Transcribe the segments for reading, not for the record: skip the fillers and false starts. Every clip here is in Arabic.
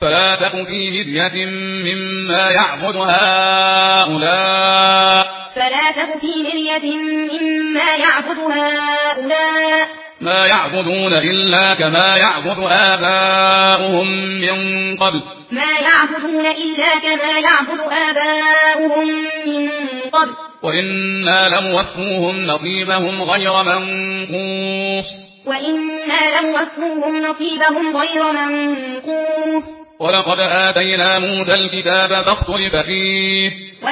فلا تك في مرية مما يعبد هؤلاء ما يعبدون إلا كما يعبد آباؤهم من قبل وإنا لموفوهم نصيبهم غير منقوص ولقد آتينا موسى الكتاب فاختلف فيه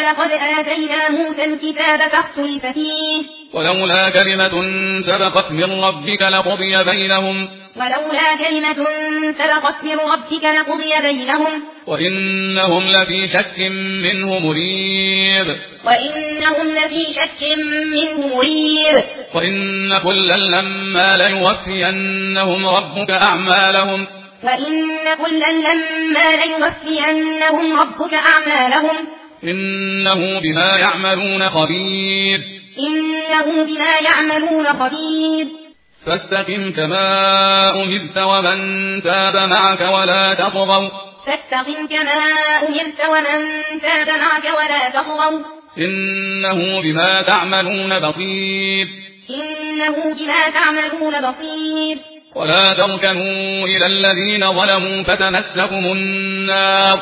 ولولا كلمة سبقت من ربك لقضي بينهم وإنهم لفي شك منه مريب وإن كلا لما ليوفينهم ربك أعمالهم إنه بما يعملون خبير فاستقم كما أمرت ومن تاب معك ولا تطغوا إنه بما تعملون بصير ولا تركنوا إلى الذين ظلموا فتمسكم النار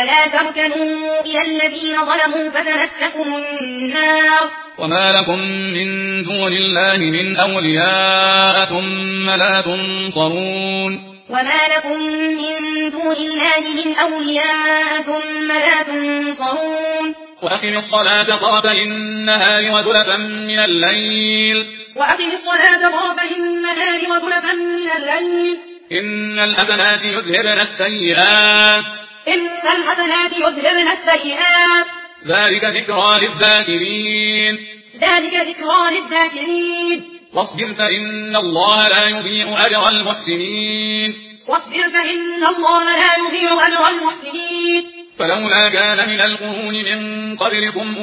وما لكم من دون الله من أولياء ثم لا تنصرون وأقم الصلاة طرفي النهار وزلفا من الليل إن الحسنات يذهبن السيئات ذلك ذكرى للذاكرين واصبر فإن الله لا يضيع أجر المحسنين فلولا كان من القرون من قبلكم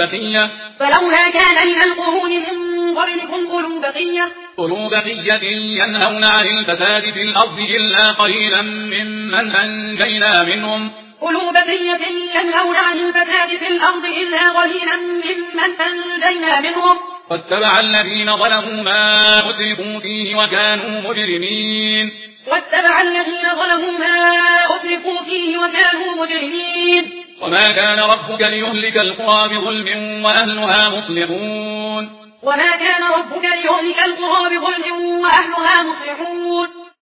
أولو بقية ينهون عن الفساد في الأرض إلا قليلا ممن أنجينا منهم واتبع الذين ظلموا ما أترفوا فيه وكانوا مجرمين وما كان ربك ليهلك القرى بظلم وأهلها مصلحون